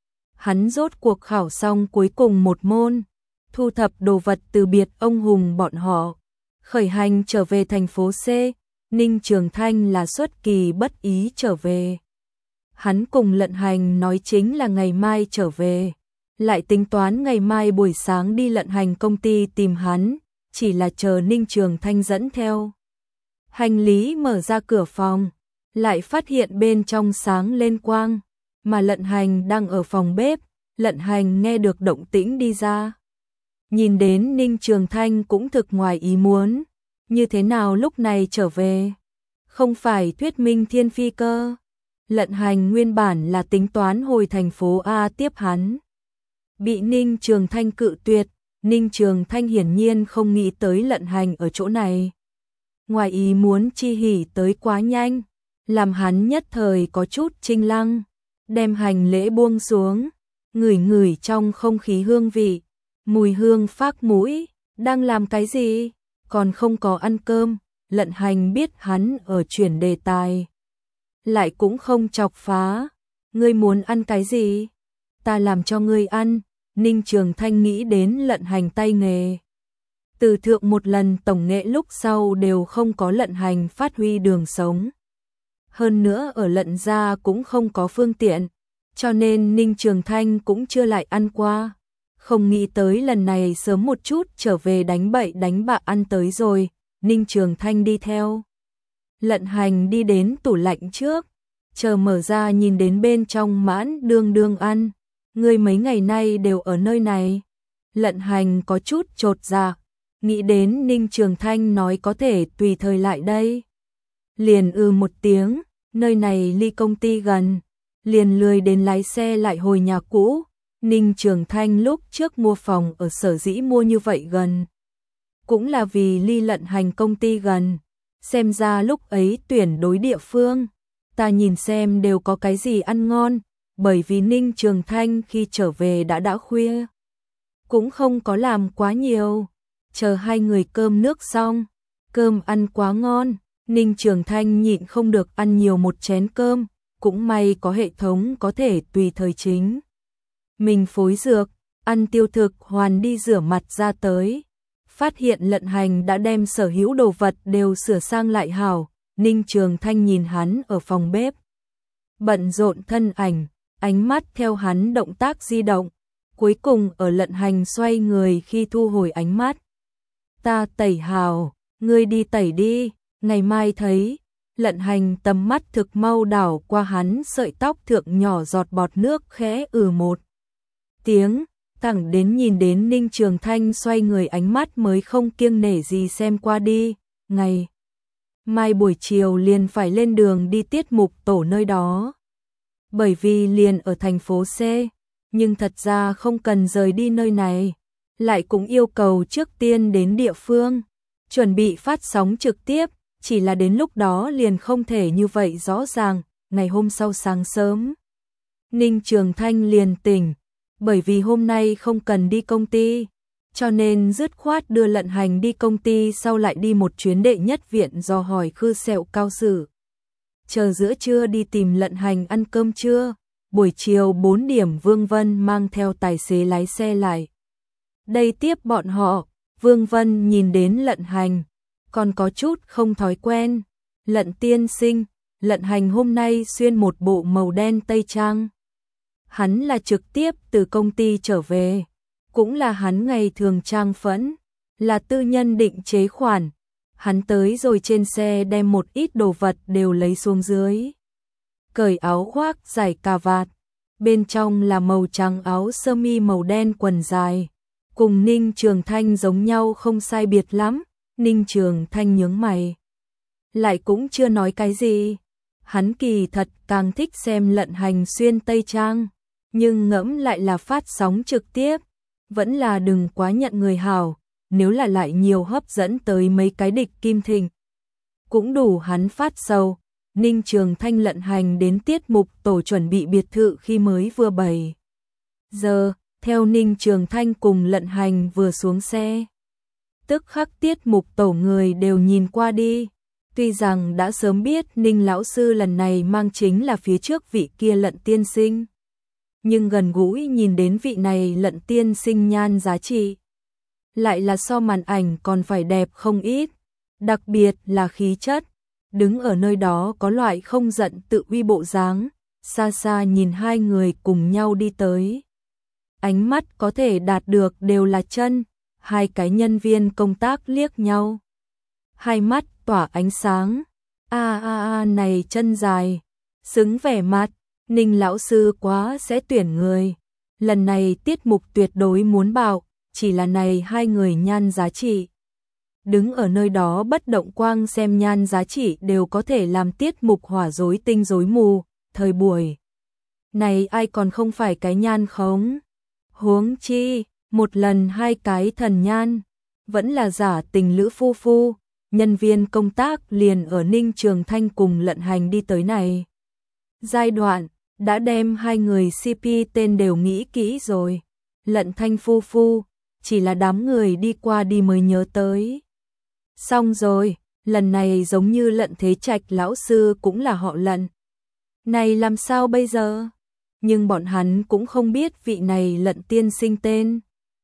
Hắn rốt cuộc khảo xong cuối cùng một môn, thu thập đồ vật từ biệt ông Hùng bọn họ, khởi hành trở về thành phố C. Ninh Trường Thanh là xuất kỳ bất ý trở về. Hắn cùng Lận Hành nói chính là ngày mai trở về, lại tính toán ngày mai buổi sáng đi Lận Hành công ty tìm hắn, chỉ là chờ Ninh Trường Thanh dẫn theo. Hành lý mở ra cửa phòng, lại phát hiện bên trong sáng lên quang, mà Lận Hành đang ở phòng bếp. Lận Hành nghe được động tĩnh đi ra, nhìn đến Ninh Trường Thanh cũng thực ngoài ý muốn, như thế nào lúc này trở về, không phải thuyết minh thiên phi cơ. Lận Hành nguyên bản là tính toán hồi thành phố A tiếp hắn, bị Ninh Trường Thanh cự tuyệt. Ninh Trường Thanh hiển nhiên không nghĩ tới Lận Hành ở chỗ này, ngoài ý muốn chi hỉ tới quá nhanh, làm hắn nhất thời có chút chinh lăng, đem hành lễ buông xuống, ngửi ngửi trong không khí hương vị, mùi hương phác mũi. Đang làm cái gì? Còn không có ăn cơm. Lận Hành biết hắn ở chuyển đề tài, lại cũng không chọc phá. Ngươi muốn ăn cái gì? Ta làm cho ngươi ăn. Ninh Trường Thanh nghĩ đến Lận Hành tay nghề, từ thượng một lần tổng nghệ lúc sau đều không có Lận Hành phát huy đường sống. Hơn nữa ở Lận gia cũng không có phương tiện, cho nên Ninh Trường Thanh cũng chưa lại ăn qua. Không nghĩ tới lần này sớm một chút trở về đánh bậy đánh bạ ăn tới rồi. Ninh Trường Thanh đi theo Lận Hành đi đến tủ lạnh trước, chờ mở ra nhìn đến bên trong mãn đương đương ăn. Ngươi mấy ngày nay đều ở nơi này. Lận Hành có chút chột dạ, nghĩ đến Ninh Trường Thanh nói có thể tùy thời lại đây, liền ư một tiếng. Nơi này ly công ty gần, liền lười đến lái xe lại hồi nhà cũ. Ninh Trường Thanh lúc trước mua phòng ở sở dĩ mua như vậy gần, cũng là vì ly Lận Hành công ty gần. Xem ra lúc ấy tuyển đối địa phương, ta nhìn xem đều có cái gì ăn ngon, bởi vì Ninh Trường Thanh khi trở về đã đã khuya, cũng không có làm quá nhiều, chờ hai người cơm nước xong, cơm ăn quá ngon, Ninh Trường Thanh nhịn không được ăn nhiều một chén cơm, cũng may có hệ thống có thể tùy thời chính mình phối dược, ăn tiêu thực hoàn đi rửa mặt ra tới. Phát hiện Lận Hành đã đem sở hữu đồ vật đều sửa sang lại hảo, Ninh Trường Thanh nhìn hắn ở phòng bếp. Bận rộn thân ảnh, ánh mắt theo hắn động tác di động, cuối cùng ở Lận Hành xoay người khi thu hồi ánh mắt. Ta tẩy hào, ngươi đi tẩy đi, ngày mai thấy. Lận Hành tầm mắt thực mau đảo qua hắn sợi tóc thượng nhỏ giọt bọt nước khẽ ừ một tiếng, thẳng đến nhìn đến Ninh Trường Thanh xoay người ánh mắt mới không kiêng nể gì xem qua đi. Ngày mai buổi chiều liền phải lên đường đi tiết mục tổ nơi đó. Bởi vì liền ở thành phố C, nhưng thật ra không cần rời đi nơi này, lại cũng yêu cầu trước tiên đến địa phương, chuẩn bị phát sóng trực tiếp, chỉ là đến lúc đó liền không thể như vậy rõ ràng. Ngày hôm sau sáng sớm, Ninh Trường Thanh liền tỉnh, bởi vì hôm nay không cần đi công ty, cho nên dứt khoát đưa Lận Hành đi công ty, sau lại đi một chuyến đệ nhất viện dò hỏi khư sẹo cao sử. Chờ giữa trưa đi tìm Lận Hành ăn cơm trưa, buổi chiều bốn điểm Vương Vân mang theo tài xế lái xe lại đây tiếp bọn họ. Vương Vân nhìn đến Lận Hành, còn có chút không thói quen. Lận tiên sinh, Lận Hành hôm nay xuyên một bộ màu đen tây trang. Hắn là trực tiếp từ công ty trở về, cũng là hắn ngày thường trang phẫn, là tư nhân định chế khoản. Hắn tới rồi trên xe đem một ít đồ vật đều lấy xuống dưới. Cởi áo khoác giải cà vạt, bên trong là màu trắng áo sơ mi màu đen quần dài. Cùng Ninh Trường Thanh giống nhau không sai biệt lắm. Ninh Trường Thanh nhướng mày, lại cũng chưa nói cái gì. Hắn kỳ thật càng thích xem Lận Hành xuyên tây trang, nhưng ngẫm lại là phát sóng trực tiếp, vẫn là đừng quá nhận người hảo, nếu là lại nhiều hấp dẫn tới mấy cái địch kim thịnh, cũng đủ hắn phát sầu. Ninh Trường Thanh Lận Hành đến tiết mục tổ chuẩn bị biệt thự khi mới vừa bảy giờ, theo Ninh Trường Thanh cùng Lận Hành vừa xuống xe, tức khắc tiết mục tổ người đều nhìn qua đi. Tuy rằng đã sớm biết Ninh lão sư lần này mang chính là phía trước vị kia Lận tiên sinh, nhưng gần gũi nhìn đến vị này Lận tiên sinh nhan giá trị, lại là so màn ảnh còn phải đẹp không ít, đặc biệt là khí chất, đứng ở nơi đó có loại không giận tự uy bộ dáng, xa xa nhìn hai người cùng nhau đi tới. Ánh mắt có thể đạt được đều là chân, hai cái nhân viên công tác liếc nhau. Hai mắt tỏa ánh sáng, a a a này chân dài, xứng vẻ mặt, Ninh lão sư quá sẽ tuyển người. Lần này tiết mục tuyệt đối muốn bảo, chỉ là này hai người nhan giá trị. Đứng ở nơi đó bất động quang xem nhan giá trị đều có thể làm tiết mục hỏa rối tinh rối mù, thời buổi này ai còn không phải cái nhan khống. Huống chi, một lần hai cái thần nhan, vẫn là giả tình lữ phu phu, nhân viên công tác liền ở Ninh Trường Thanh cùng Lận Hành đi tới này giai đoạn, đã đem hai người xê pê tên đều nghĩ kỹ rồi. Lận Thanh phu phu, chỉ là đám người đi qua đi mới nhớ tới. Xong rồi, lần này giống như Lận Thế Trạch lão sư cũng là họ Lận. Này làm sao bây giờ? Nhưng bọn hắn cũng không biết vị này Lận tiên sinh tên.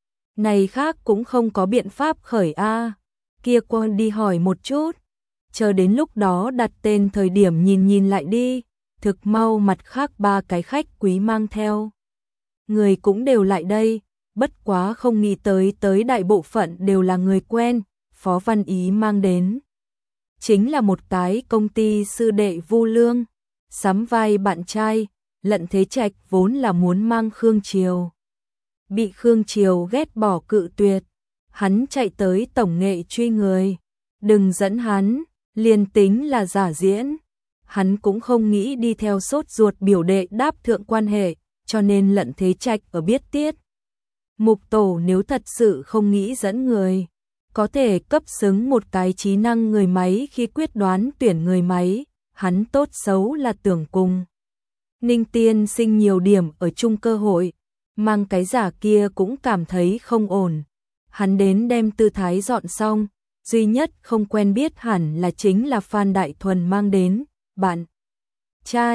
Này khác cũng không có biện pháp khởi a. Kia qua đi hỏi một chút. Chờ đến lúc đó đặt tên thời điểm nhìn nhìn lại đi. Thực mau mặt khác ba cái khách quý mang theo. Người cũng đều lại đây. Bất quá không nghĩ tới tới đại bộ phận đều là người quen. Phó Văn Ý mang đến chính là một cái công ty sư đệ Vu Lương. Sắm vai bạn trai. Lận Thế Trạch vốn là muốn mang Khương Triều, bị Khương Triều ghét bỏ cự tuyệt. Hắn chạy tới tổng nghệ truy người. Đừng dẫn hắn, liền tính là giả diễn. Hắn cũng không nghĩ đi theo sốt ruột biểu đệ đáp thượng quan hệ, cho nên Lận Thế Trạch ở biết tiết mục tổ nếu thật sự không nghĩ dẫn người, có thể cấp xứng một cái trí năng người máy khi quyết đoán tuyển người máy. Hắn tốt xấu là tưởng cùng Ninh tiên sinh nhiều điểm ở chung cơ hội, mang cái giả kia cũng cảm thấy không ổn. Hắn đến đem tư thái dọn xong, duy nhất không quen biết hẳn là chính là Phan Đại Thuần mang đến, bạn trai,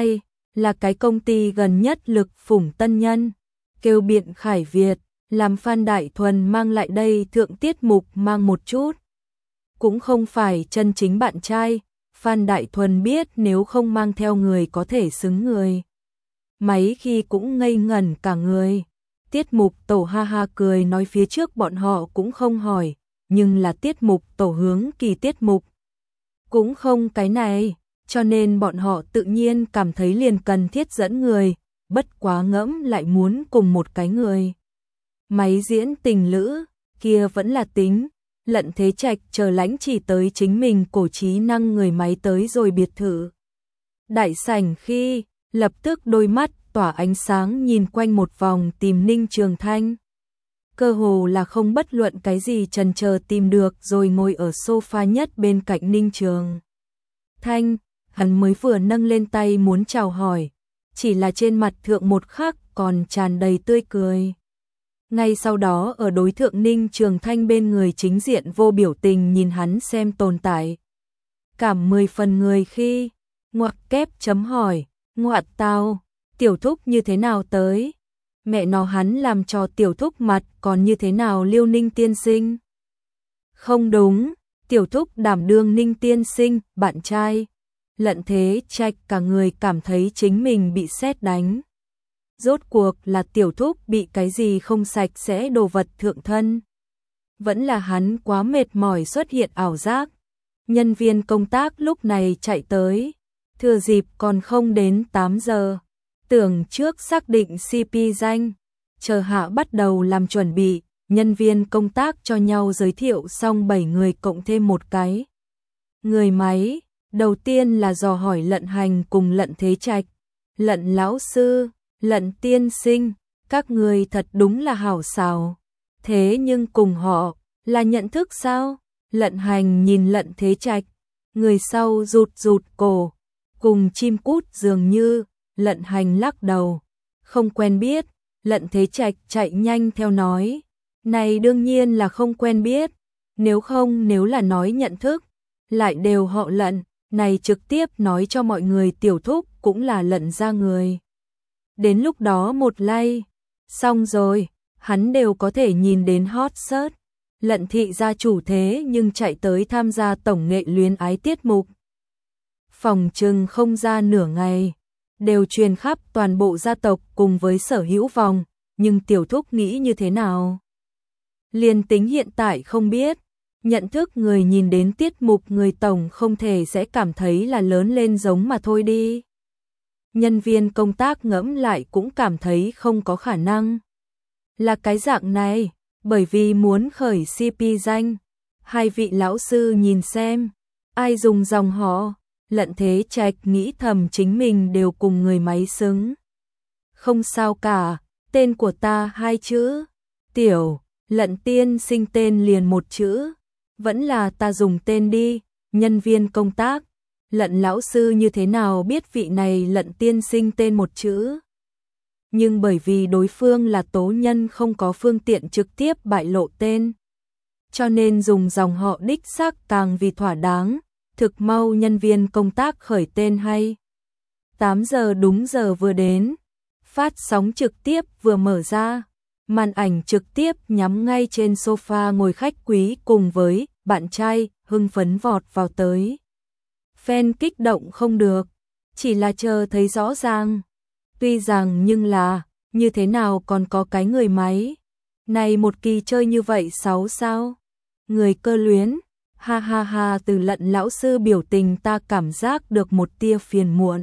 là cái công ty gần nhất Lực Phủng Tân Nhân, kêu Biện Khải Việt, làm Phan Đại Thuần mang lại đây thượng tiết mục mang một chút. Cũng không phải chân chính bạn trai, Phan Đại Thuần biết nếu không mang theo người có thể xứng người. Máy khi cũng ngây ngẩn cả người. Tiết mục tổ ha ha cười nói phía trước bọn họ cũng không hỏi, nhưng là tiết mục tổ hướng kỳ tiết mục. Cũng không cái này, cho nên bọn họ tự nhiên cảm thấy liền cần thiết dẫn người, bất quá ngẫm lại muốn cùng một cái người. Máy diễn tình lữ, kia vẫn là tính, Lận Thế Trạch chờ lãnh chỉ tới chính mình cổ trí năng người máy tới rồi biệt thự. Đại sảnh khi, lập tức đôi mắt tỏa ánh sáng nhìn quanh một vòng tìm Ninh Trường Thanh. Cơ hồ là không bất luận cái gì chần chờ tìm được rồi ngồi ở sofa nhất bên cạnh Ninh Trường Thanh, hắn mới vừa nâng lên tay muốn chào hỏi, chỉ là trên mặt thượng một khắc còn tràn đầy tươi cười. Ngay sau đó ở đối thượng Ninh Trường Thanh bên người chính diện vô biểu tình nhìn hắn xem tồn tại. Cảm mười phần người khi, ngoặc kép chấm hỏi, ngoạn tao, tiểu thúc như thế nào tới? Mẹ nó hắn làm cho tiểu thúc mặt còn như thế nào Liêu Ninh tiên sinh? Không đúng, tiểu thúc đảm đương Ninh tiên sinh, bạn trai. Lận Thế Trạch cả người cảm thấy chính mình bị sét đánh. Rốt cuộc là tiểu thúc bị cái gì không sạch sẽ đồ vật thượng thân. Vẫn là hắn quá mệt mỏi xuất hiện ảo giác. Nhân viên công tác lúc này chạy tới. Thừa dịp còn không đến tám giờ. Tưởng trước xác định xê pê danh. Chờ hạ bắt đầu làm chuẩn bị. Nhân viên công tác cho nhau giới thiệu xong bảy người cộng thêm một cái. Người máy. Đầu tiên là dò hỏi Lận Hành cùng Lận Thế Trạch. Lận lão sư, Lận tiên sinh, các người thật đúng là hảo xảo. Thế nhưng cùng họ, là nhận thức sao? Lận Hành nhìn Lận Thế Trạch, người sau rụt rụt cổ, cùng chim cút dường như. Lận Hành lắc đầu, không quen biết. Lận Thế Trạch chạy nhanh theo nói, này đương nhiên là không quen biết, nếu không nếu là nói nhận thức, lại đều họ Lận, này trực tiếp nói cho mọi người tiểu thúc cũng là Lận ra người. Đến lúc đó một lay, xong rồi, hắn đều có thể nhìn đến hot search. Lận thị gia chủ thế nhưng chạy tới tham gia tổng nghệ luyến ái tiết mục. Phòng trừng không ra nửa ngày, đều truyền khắp toàn bộ gia tộc cùng với sở hữu vòng, nhưng tiểu thúc nghĩ như thế nào? Liên tính hiện tại không biết, nhận thức người nhìn đến tiết mục người tổng không thể sẽ cảm thấy là lớn lên giống mà thôi đi. Nhân viên công tác ngẫm lại cũng cảm thấy không có khả năng. Là cái dạng này, bởi vì muốn khởi xê pê danh, hai vị lão sư nhìn xem, ai dùng dòng họ. Lận Thế Trạch nghĩ thầm chính mình đều cùng người máy xứng. Không sao cả, tên của ta hai chữ, tiểu, Lận tiên sinh tên liền một chữ, vẫn là ta dùng tên đi. Nhân viên công tác, Lận lão sư như thế nào biết vị này Lận tiên sinh tên một chữ? Nhưng bởi vì đối phương là tố nhân không có phương tiện trực tiếp bại lộ tên, cho nên dùng dòng họ đích xác càng vì thỏa đáng. Thực mau nhân viên công tác khởi tên hay. tám giờ đúng giờ vừa đến, phát sóng trực tiếp vừa mở ra, màn ảnh trực tiếp nhắm ngay trên sofa ngồi khách quý cùng với bạn trai, hưng phấn vọt vào tới. Fan kích động không được, chỉ là chờ thấy rõ ràng. Tuy rằng nhưng là, như thế nào còn có cái người máy. Này một kỳ chơi như vậy sáu sao? Người cơ luyến. Ha ha ha, từ Lận lão sư biểu tình ta cảm giác được một tia phiền muộn.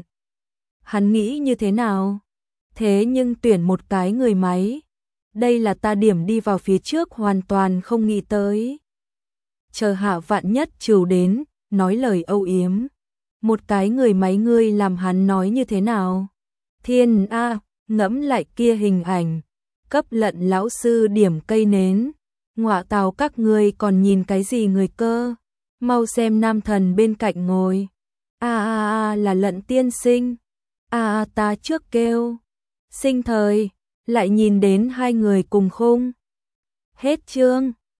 Hắn nghĩ như thế nào? Thế nhưng tuyển một cái người máy. Đây là ta điểm đi vào phía trước hoàn toàn không nghĩ tới. Chờ hạ vạn nhất trừ đến, nói lời âu yếm. Một cái người máy ngươi làm hắn nói như thế nào? Thiên A, ngẫm lại kia hình ảnh. Cấp Lận lão sư điểm cây nến. Ngọa tào các ngươi còn nhìn cái gì người cơ? Mau xem nam thần bên cạnh ngồi. A a a là Lận tiên sinh. A a ta trước kêu. Sinh thời, lại nhìn đến hai người cùng khung. Hết chương.